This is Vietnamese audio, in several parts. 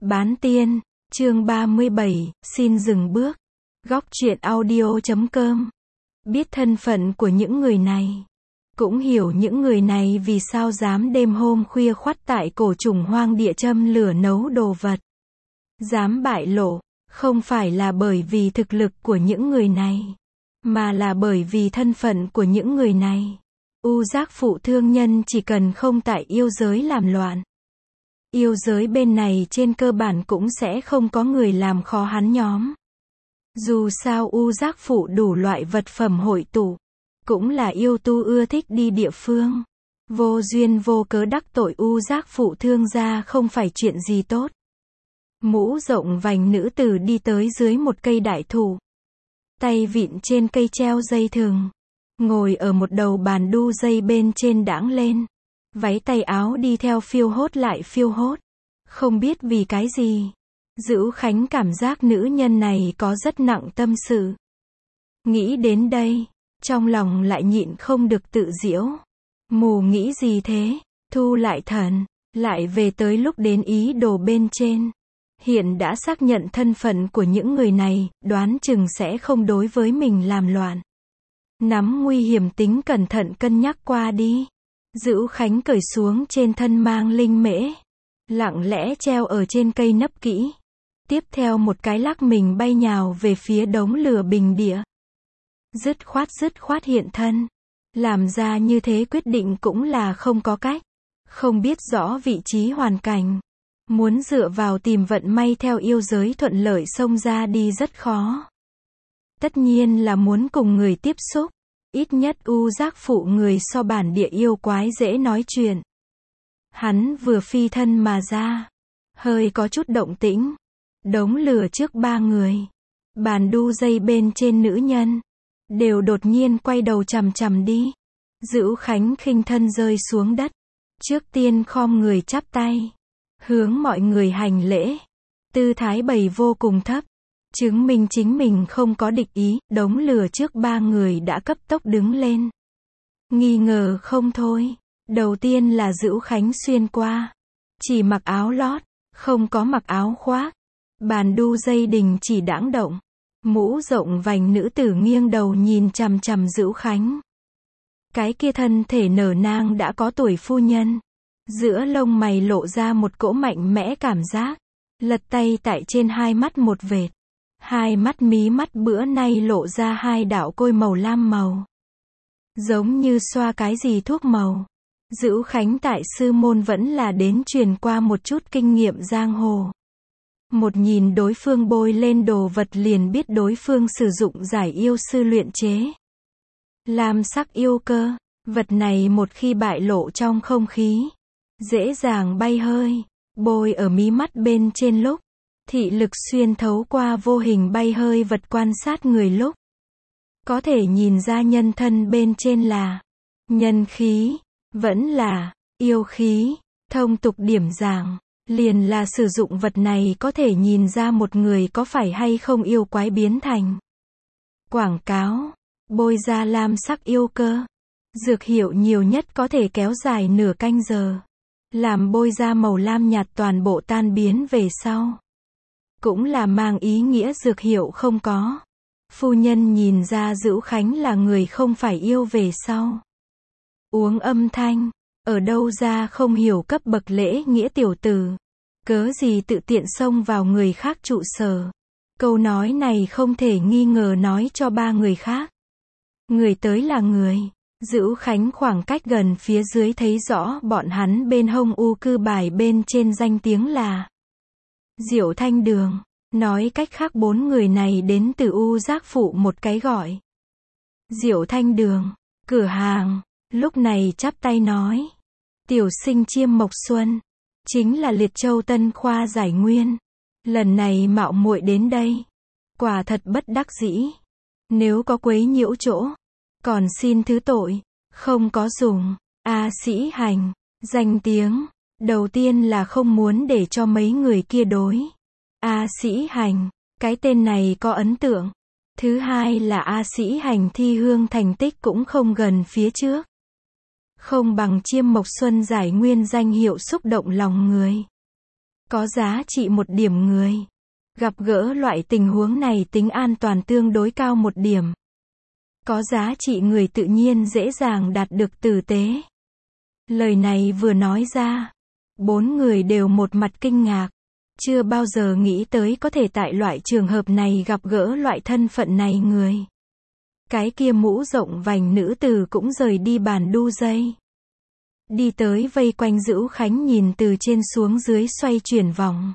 Bán tiên, chương 37, xin dừng bước. Góc truyện audio.com. Biết thân phận của những người này. Cũng hiểu những người này vì sao dám đêm hôm khuya khoắt tại cổ trùng hoang địa châm lửa nấu đồ vật. Dám bại lộ, không phải là bởi vì thực lực của những người này, mà là bởi vì thân phận của những người này. U giác phụ thương nhân chỉ cần không tại yêu giới làm loạn. Yêu giới bên này trên cơ bản cũng sẽ không có người làm khó hắn nhóm. Dù sao u giác phụ đủ loại vật phẩm hội tụ, cũng là yêu tu ưa thích đi địa phương. Vô duyên vô cớ đắc tội u giác phụ thương gia không phải chuyện gì tốt. Mũ rộng vành nữ tử đi tới dưới một cây đại thụ. Tay vịn trên cây treo dây thừng. Ngồi ở một đầu bàn đu dây bên trên đãng lên. Váy tay áo đi theo phiêu hốt lại phiêu hốt. Không biết vì cái gì. Dữu Khánh cảm giác nữ nhân này có rất nặng tâm sự. Nghĩ đến đây, trong lòng lại nhịn không được tự giễu. Mù nghĩ gì thế, thu lại thần, lại về tới lúc đến ý đồ bên trên. Hiện đã xác nhận thân phận của những người này, đoán chừng sẽ không đối với mình làm loạn. Nắm nguy hiểm tính cẩn thận cân nhắc qua đi. Dữu Khánh cởi xuống trên thân mang linh mễ. Lặng lẽ treo ở trên cây nấp kỹ. Tiếp theo một cái lắc mình bay nhào về phía đống lửa bình địa. Dứt khoát hiện thân. Làm ra như thế quyết định cũng là không có cách. Không biết rõ vị trí hoàn cảnh. Muốn dựa vào tìm vận may theo yêu giới thuận lợi xông ra đi rất khó. Tất nhiên là muốn cùng người tiếp xúc. Ít nhất u giác phụ người so bản địa yêu quái dễ nói chuyện. Hắn vừa phi thân mà ra. Hơi có chút động tĩnh. Đống lửa trước ba người. Bàn đu dây bên trên nữ nhân. Đều đột nhiên quay đầu chằm chằm đi. Dữu Khánh khinh thân rơi xuống đất. Trước tiên khom người chắp tay. Hướng mọi người hành lễ. Tư thái bày vô cùng thấp. Chứng minh chính mình không có địch ý. Đống lửa trước ba người đã cấp tốc đứng lên. Nghi ngờ không thôi. Đầu tiên là Dữu Khánh xuyên qua. Chỉ mặc áo lót. Không có mặc áo khoác. Bàn đu dây đình chỉ đãng động. Mũ rộng vành nữ tử nghiêng đầu nhìn chằm chằm Dữu Khánh. Cái kia thân thể nở nang đã có tuổi phu nhân. Giữa lông mày lộ ra một cỗ mạnh mẽ cảm giác. Lật tay tại trên hai mắt một vệt. Hai mắt mí mắt bữa nay lộ ra hai đạo côi màu lam màu. Giống như xoa cái gì thuốc màu. Dữu Khánh tại sư môn vẫn là đến truyền qua một chút kinh nghiệm giang hồ. Một nhìn đối phương bôi lên đồ vật liền biết đối phương sử dụng giải yêu sư luyện chế. Lam sắc yêu cơ, vật này một khi bại lộ trong không khí, dễ dàng bay hơi, bôi ở mí mắt bên trên lúc, thị lực xuyên thấu qua vô hình bay hơi vật quan sát người lúc. Có thể nhìn ra nhân thân bên trên là nhân khí, vẫn là yêu khí, thông tục điểm giảng. Liền là sử dụng vật này có thể nhìn ra một người có phải hay không yêu quái biến thành. Quảng cáo, bôi ra lam sắc yêu cơ. Dược hiệu nhiều nhất có thể kéo dài nửa canh giờ. Làm bôi ra màu lam nhạt toàn bộ tan biến về sau. Cũng là mang ý nghĩa dược hiệu không có. Phu nhân nhìn ra Dữu Khánh là người không phải yêu về sau. Uống âm thanh. Ở đâu ra không hiểu cấp bậc lễ nghĩa tiểu tử. Cớ gì tự tiện xông vào người khác trụ sở. Câu nói này không thể nghi ngờ nói cho ba người khác. Người tới là người. Dữu Khánh khoảng cách gần phía dưới thấy rõ bọn hắn bên hông u cư bài bên trên danh tiếng là Diệu Thanh Đường. Nói cách khác bốn người này đến từ u giác phụ một cái gọi. Diệu Thanh Đường. Cửa hàng. Lúc này chắp tay nói. Tiểu sinh Chiêm Mộc Xuân. Chính là Liệt Châu Tân Khoa giải nguyên. Lần này mạo muội đến đây. Quả thật bất đắc dĩ. Nếu có quấy nhiễu chỗ. Còn xin thứ tội. Không có dùng. A Sĩ Hành. Danh tiếng. Đầu tiên là không muốn để cho mấy người kia đối. A Sĩ Hành. Cái tên này có ấn tượng. Thứ hai là A Sĩ Hành thi hương thành tích cũng không gần phía trước. Không bằng Chiêm Mộc Xuân giải nguyên danh hiệu xúc động lòng người. Có giá trị một điểm người. Gặp gỡ loại tình huống này tính an toàn tương đối cao một điểm. Có giá trị người tự nhiên dễ dàng đạt được tử tế. Lời này vừa nói ra, 4 người đều một mặt kinh ngạc. Chưa bao giờ nghĩ tới có thể tại loại trường hợp này gặp gỡ loại thân phận này người. Cái kia mũ rộng vành nữ tử cũng rời đi bàn đu dây. Đi tới vây quanh Dữu Khánh nhìn từ trên xuống dưới xoay chuyển vòng.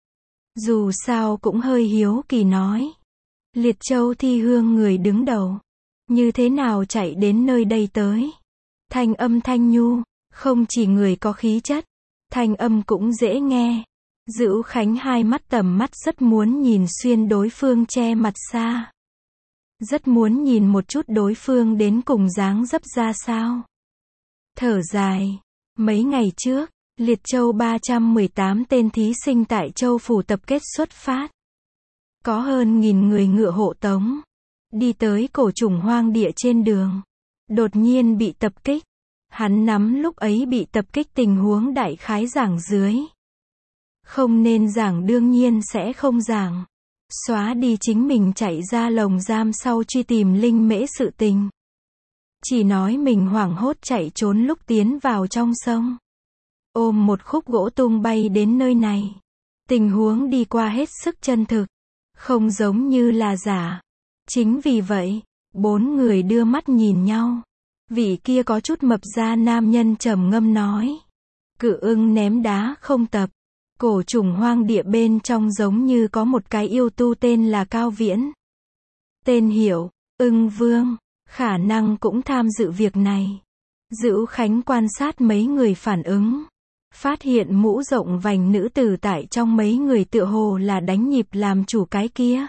Dù sao cũng hơi hiếu kỳ nói. Liệt Châu Thi Hương người đứng đầu. Như thế nào chạy đến nơi đây tới? Thanh âm thanh nhu, không chỉ người có khí chất, thanh âm cũng dễ nghe. Dữu Khánh hai mắt tầm mắt rất muốn nhìn xuyên đối phương che mặt xa. Rất muốn nhìn một chút đối phương đến cùng dáng dấp ra sao. Thở dài. Mấy ngày trước, Liệt Châu 318 tên thí sinh tại Châu Phủ tập kết xuất phát. Có hơn 1000 người ngựa hộ tống. Đi tới cổ trùng hoang địa trên đường. Đột nhiên bị tập kích. Hắn nắm lúc ấy bị tập kích tình huống đại khái giảng dưới. Không nên giảng đương nhiên sẽ không giảng. Xóa đi chính mình chạy ra lồng giam sau truy tìm Linh Mễ sự tình. Chỉ nói mình hoảng hốt chạy trốn lúc tiến vào trong sông. Ôm một khúc gỗ tung bay đến nơi này. Tình huống đi qua hết sức chân thực. Không giống như là giả. Chính vì vậy, 4 người đưa mắt nhìn nhau. Vị kia có chút mập ra nam nhân trầm ngâm nói. Cự ưng ném đá không tập. Cổ trùng hoang địa bên trong giống như có một cái yêu tu tên là Cao Viễn. Tên hiệu, Ưng Vương, khả năng cũng tham dự việc này. Dữu Khánh quan sát mấy người phản ứng. Phát hiện mũ rộng vành nữ tử tại trong mấy người tựa hồ là đánh nhịp làm chủ cái kia.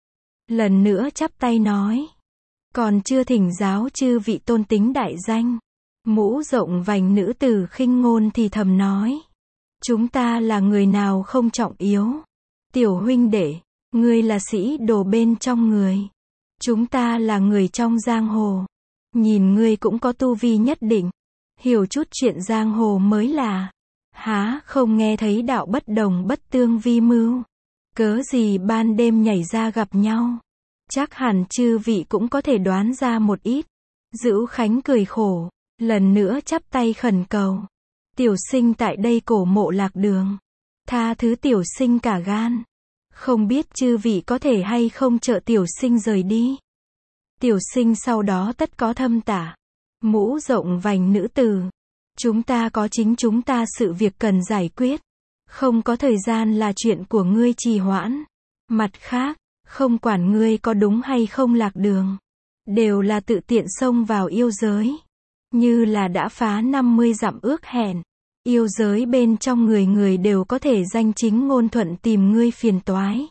Lần nữa chắp tay nói. Còn chưa thỉnh giáo chư vị tôn tính đại danh. Mũ rộng vành nữ tử khinh ngôn thì thầm nói. Chúng ta là người nào không trọng yếu. Tiểu huynh đệ, ngươi là sĩ đồ bên trong người. Chúng ta là người trong giang hồ. Nhìn ngươi cũng có tu vi nhất định. Hiểu chút chuyện giang hồ mới là. Há không nghe thấy đạo bất đồng bất tương vi mưu. Cớ gì ban đêm nhảy ra gặp nhau. Chắc hẳn chư vị cũng có thể đoán ra một ít. Dữu Khánh cười khổ. Lần nữa chắp tay khẩn cầu. Tiểu sinh tại đây cổ mộ lạc đường. Tha thứ tiểu sinh cả gan. Không biết chư vị có thể hay không trợ tiểu sinh rời đi. Tiểu sinh sau đó tất có thâm tả. Mũ rộng vành nữ tử. Chúng ta có chính chúng ta sự việc cần giải quyết. Không có thời gian là chuyện của ngươi trì hoãn. Mặt khác, không quản ngươi có đúng hay không lạc đường. Đều là tự tiện xông vào yêu giới. Như là đã phá 50 dặm ước hẹn. Yêu giới bên trong người người đều có thể danh chính ngôn thuận tìm ngươi phiền toái.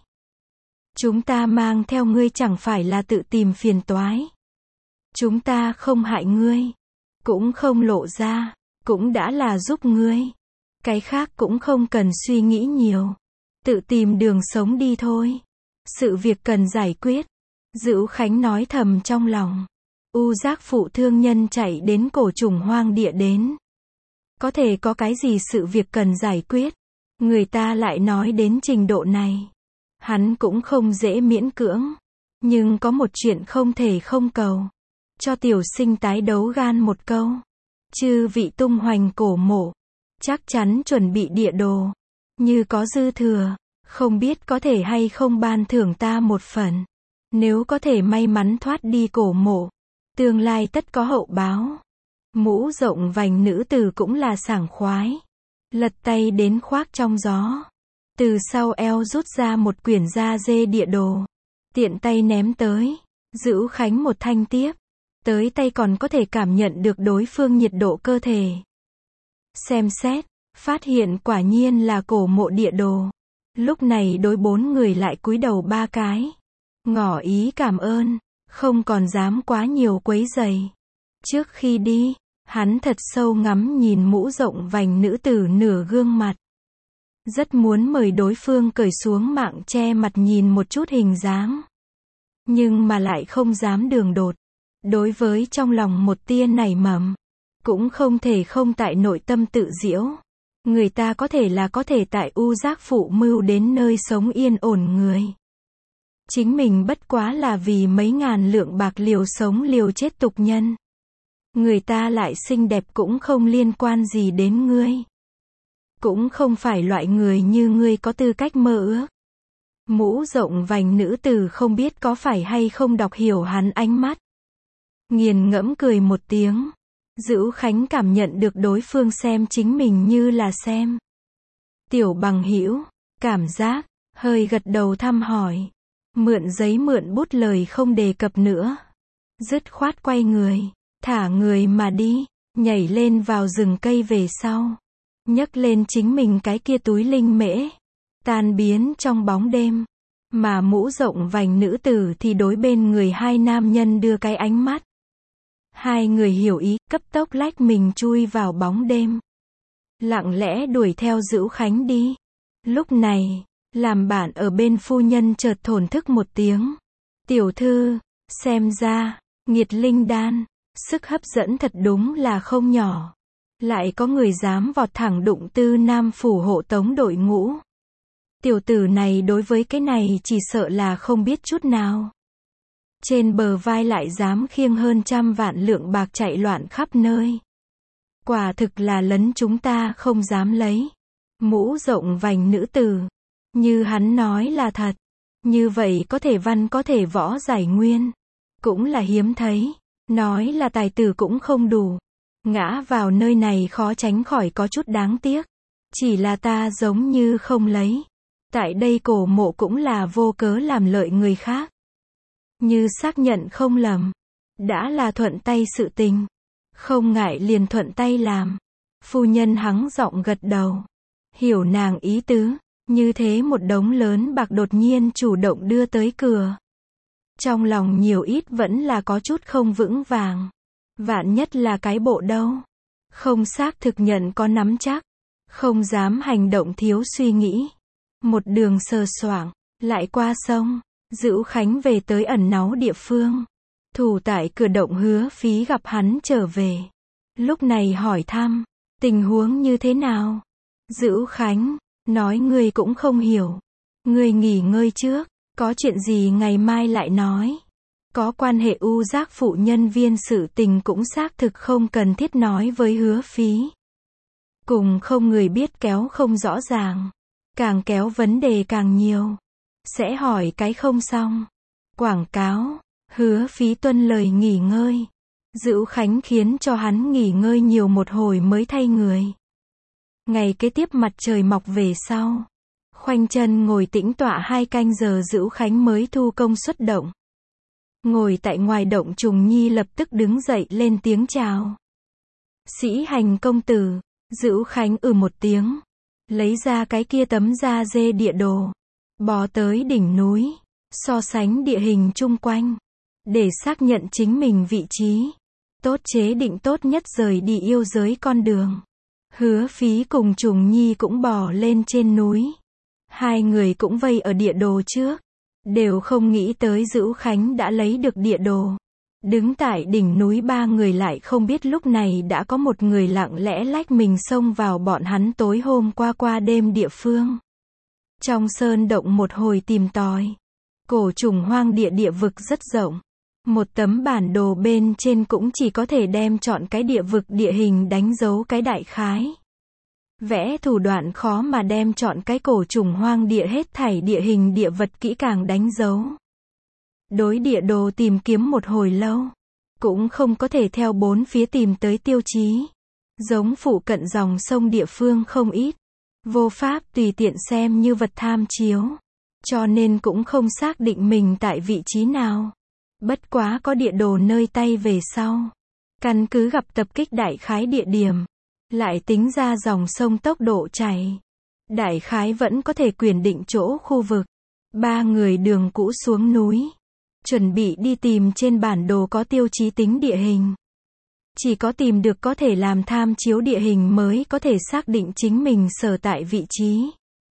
Chúng ta mang theo ngươi chẳng phải là tự tìm phiền toái. Chúng ta không hại ngươi. Cũng không lộ ra. Cũng đã là giúp ngươi. Cái khác cũng không cần suy nghĩ nhiều. Tự tìm đường sống đi thôi. Sự việc cần giải quyết. Dữu Khánh nói thầm trong lòng. U giác phụ thương nhân chạy đến cổ trùng hoang địa đến. Có thể có cái gì sự việc cần giải quyết. Người ta lại nói đến trình độ này. Hắn cũng không dễ miễn cưỡng. Nhưng có một chuyện không thể không cầu. Cho tiểu sinh tái đấu gan một câu. Chư vị tung hoành cổ mộ. Chắc chắn chuẩn bị địa đồ. Như có dư thừa. Không biết có thể hay không ban thưởng ta một phần. Nếu có thể may mắn thoát đi cổ mộ. Tương lai tất có hậu báo. Mũ rộng vành nữ tử cũng là sảng khoái. Lật tay đến khoác trong gió. Từ sau eo rút ra một quyển da dê địa đồ. Tiện tay ném tới. Dữu Khánh một thanh tiếp. Tới tay còn có thể cảm nhận được đối phương nhiệt độ cơ thể. Xem xét. Phát hiện quả nhiên là cổ mộ địa đồ. Lúc này đối 4 người lại cúi đầu 3 cái. Ngỏ ý cảm ơn. Không còn dám quá nhiều quấy rầy. Trước khi đi. Hắn thật sâu ngắm nhìn mũ rộng vành nữ tử nửa gương mặt. Rất muốn mời đối phương cởi xuống mạng che mặt nhìn một chút hình dáng. Nhưng mà lại không dám đường đột. Đối với trong lòng một tia nảy mầm. Cũng không thể không tại nội tâm tự giễu. Người ta có thể tại U Giác Phụ mưu đến nơi sống yên ổn người. Chính mình bất quá là vì mấy ngàn lượng bạc liều sống liều chết tục nhân. Người ta lại xinh đẹp cũng không liên quan gì đến ngươi. Cũng không phải loại người như ngươi có tư cách mơ ước. Mũ rộng vành nữ tử không biết có phải hay không đọc hiểu hắn ánh mắt. Nghiền ngẫm cười một tiếng. Dữu Khánh cảm nhận được đối phương xem chính mình như là xem tiểu bằng hữu, cảm giác, hơi gật đầu thăm hỏi. Mượn giấy mượn bút lời không đề cập nữa. Dứt khoát quay người, thả người mà đi, nhảy lên vào rừng cây về sau. Nhấc lên chính mình cái kia túi linh mễ, tan biến trong bóng đêm. Mà mũ rộng vành nữ tử thì đối bên người hai nam nhân đưa cái ánh mắt. Hai người hiểu ý, cấp tốc lách mình chui vào bóng đêm. Lặng lẽ đuổi theo Dữu Khánh đi. Lúc này, làm bạn ở bên phu nhân chợt thổn thức một tiếng. Tiểu thư, xem ra, nghiệt linh đan, sức hấp dẫn thật đúng là không nhỏ. Lại có người dám vọt thẳng đụng Tư Nam phủ hộ tống đội ngũ. Tiểu tử này đối với cái này chỉ sợ là không biết chút nào. Trên bờ vai lại dám khiêng hơn 100 vạn lượng bạc chạy loạn khắp nơi. Quả thực là lấn chúng ta không dám lấy. Mũ rộng vành nữ tử. Như hắn nói là thật. Như vậy có thể văn có thể võ giải nguyên. Cũng là hiếm thấy. Nói là tài tử cũng không đủ. Ngã vào nơi này khó tránh khỏi có chút đáng tiếc. Chỉ là ta giống như không lấy. Tại đây cổ mộ cũng là vô cớ làm lợi người khác. Như xác nhận không lầm. Đã là thuận tay sự tình. Không ngại liền thuận tay làm. Phu nhân hắng giọng gật đầu. Hiểu nàng ý tứ. Như thế một đống lớn bạc đột nhiên chủ động đưa tới cửa. Trong lòng nhiều ít vẫn là có chút không vững vàng. Vạn nhất là cái bộ đâu. Không xác thực nhận có nắm chắc. Không dám hành động thiếu suy nghĩ. Một đường sờ soạng, lại qua sông. Dữu Khánh về tới ẩn náu địa phương. Thủ tại cửa động Hứa Phí gặp hắn trở về. Lúc này hỏi thăm, tình huống như thế nào? Dữu Khánh, nói ngươi cũng không hiểu. Ngươi nghỉ ngơi trước, có chuyện gì ngày mai lại nói. Có quan hệ U Giác phụ nhân viên sự tình cũng xác thực không cần thiết nói với Hứa Phí. Cùng không người biết kéo không rõ ràng. Càng kéo vấn đề càng nhiều. Sẽ hỏi cái không xong. Quảng cáo. Hứa Phí tuân lời nghỉ ngơi. Dữu Khánh khiến cho hắn nghỉ ngơi nhiều một hồi mới thay người. Ngày kế tiếp mặt trời mọc về sau. Khoanh chân ngồi tĩnh tọa 2 canh giờ Dữu Khánh mới thu công xuất động. Ngồi tại ngoài động Trùng Nhi lập tức đứng dậy lên tiếng chào. Sĩ hành công tử. Dữu Khánh một tiếng. Lấy ra cái kia tấm da dê địa đồ. Bò tới đỉnh núi. So sánh địa hình chung quanh. Để xác nhận chính mình vị trí. Tốt chế định tốt nhất rời đi yêu giới con đường. Hứa Phí cùng Trùng Nhi cũng bò lên trên núi. Hai người cũng vây ở địa đồ trước. Đều không nghĩ tới Dữu Khánh đã lấy được địa đồ. Đứng tại đỉnh núi 3 người lại không biết lúc này đã có một người lặng lẽ lách mình xông vào bọn hắn tối hôm qua đêm địa phương. Trong sơn động một hồi tìm tòi. Cổ trùng hoang địa vực rất rộng. Một tấm bản đồ bên trên cũng chỉ có thể đem chọn cái địa vực địa hình đánh dấu cái đại khái. Vẽ thủ đoạn khó mà đem chọn cái cổ trùng hoang địa hết thảy địa hình địa vật kỹ càng đánh dấu. Đối địa đồ tìm kiếm một hồi lâu. Cũng không có thể theo 4 phía tìm tới tiêu chí. Giống phụ cận dòng sông địa phương không ít. Vô pháp tùy tiện xem như vật tham chiếu. Cho nên cũng không xác định mình tại vị trí nào. Bất quá có địa đồ nơi tay về sau. Căn cứ gặp tập kích đại khái địa điểm. Lại tính ra dòng sông tốc độ chảy. Đại khái vẫn có thể quyền định chỗ khu vực. 3 người đường cũ xuống núi. Chuẩn bị đi tìm trên bản đồ có tiêu chí tính địa hình. Chỉ có tìm được có thể làm tham chiếu địa hình mới có thể xác định chính mình sở tại vị trí.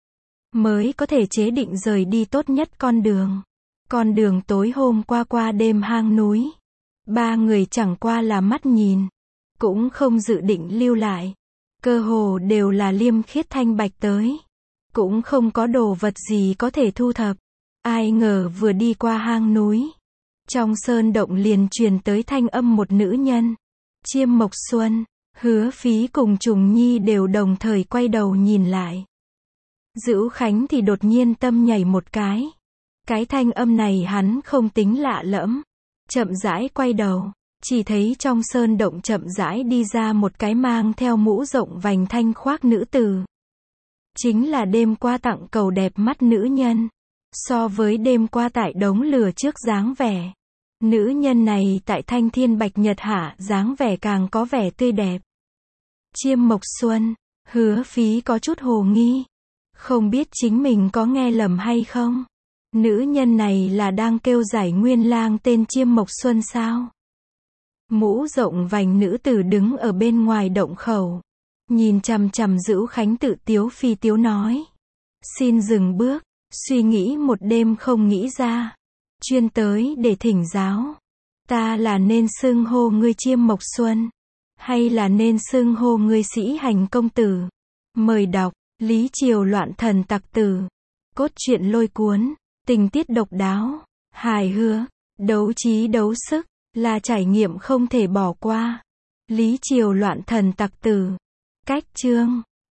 Mới có thể chế định rời đi tốt nhất con đường. Con đường tối hôm qua đêm hang núi. 3 người chẳng qua là mắt nhìn. Cũng không dự định lưu lại. Cơ hồ đều là liêm khiết thanh bạch tới. Cũng không có đồ vật gì có thể thu thập. Ai ngờ vừa đi qua hang núi, trong sơn động liền truyền tới thanh âm một nữ nhân. Chiêm Mộc Xuân, Hứa Phí cùng Trùng Nhi đều đồng thời quay đầu nhìn lại. Dữu Khánh thì đột nhiên tâm nhảy một cái. Cái thanh âm này hắn không tính lạ lẫm. Chậm rãi quay đầu, chỉ thấy trong sơn động chậm rãi đi ra một cái mang theo mũ rộng vành thanh khoác nữ tử. Chính là đêm qua tặng cầu đẹp mắt nữ nhân. So với đêm qua tại đống lửa trước dáng vẻ, nữ nhân này tại thanh thiên bạch nhật hạ dáng vẻ càng có vẻ tươi đẹp. Chiêm Mộc Xuân, Hứa Phí có chút hồ nghi. Không biết chính mình có nghe lầm hay không? Nữ nhân này là đang kêu Giải Nguyên Lang tên Chiêm Mộc Xuân sao? Mũ rộng vành nữ tử đứng ở bên ngoài động khẩu. Nhìn chằm chằm Dữu Khánh tự tiếu phi tiếu nói. Xin dừng bước, suy nghĩ một đêm không nghĩ ra. Chuyên tới để thỉnh giáo. Ta là nên xưng hô ngươi Chiêm Mộc Xuân, hay là nên xưng hô ngươi Sĩ Hành công tử? Mời đọc, Lý Triều loạn thần tặc tử. Cốt truyện lôi cuốn, tình tiết độc đáo, hài hước, đấu trí đấu sức, là trải nghiệm không thể bỏ qua. Lý Triều loạn thần tặc tử. Cách chương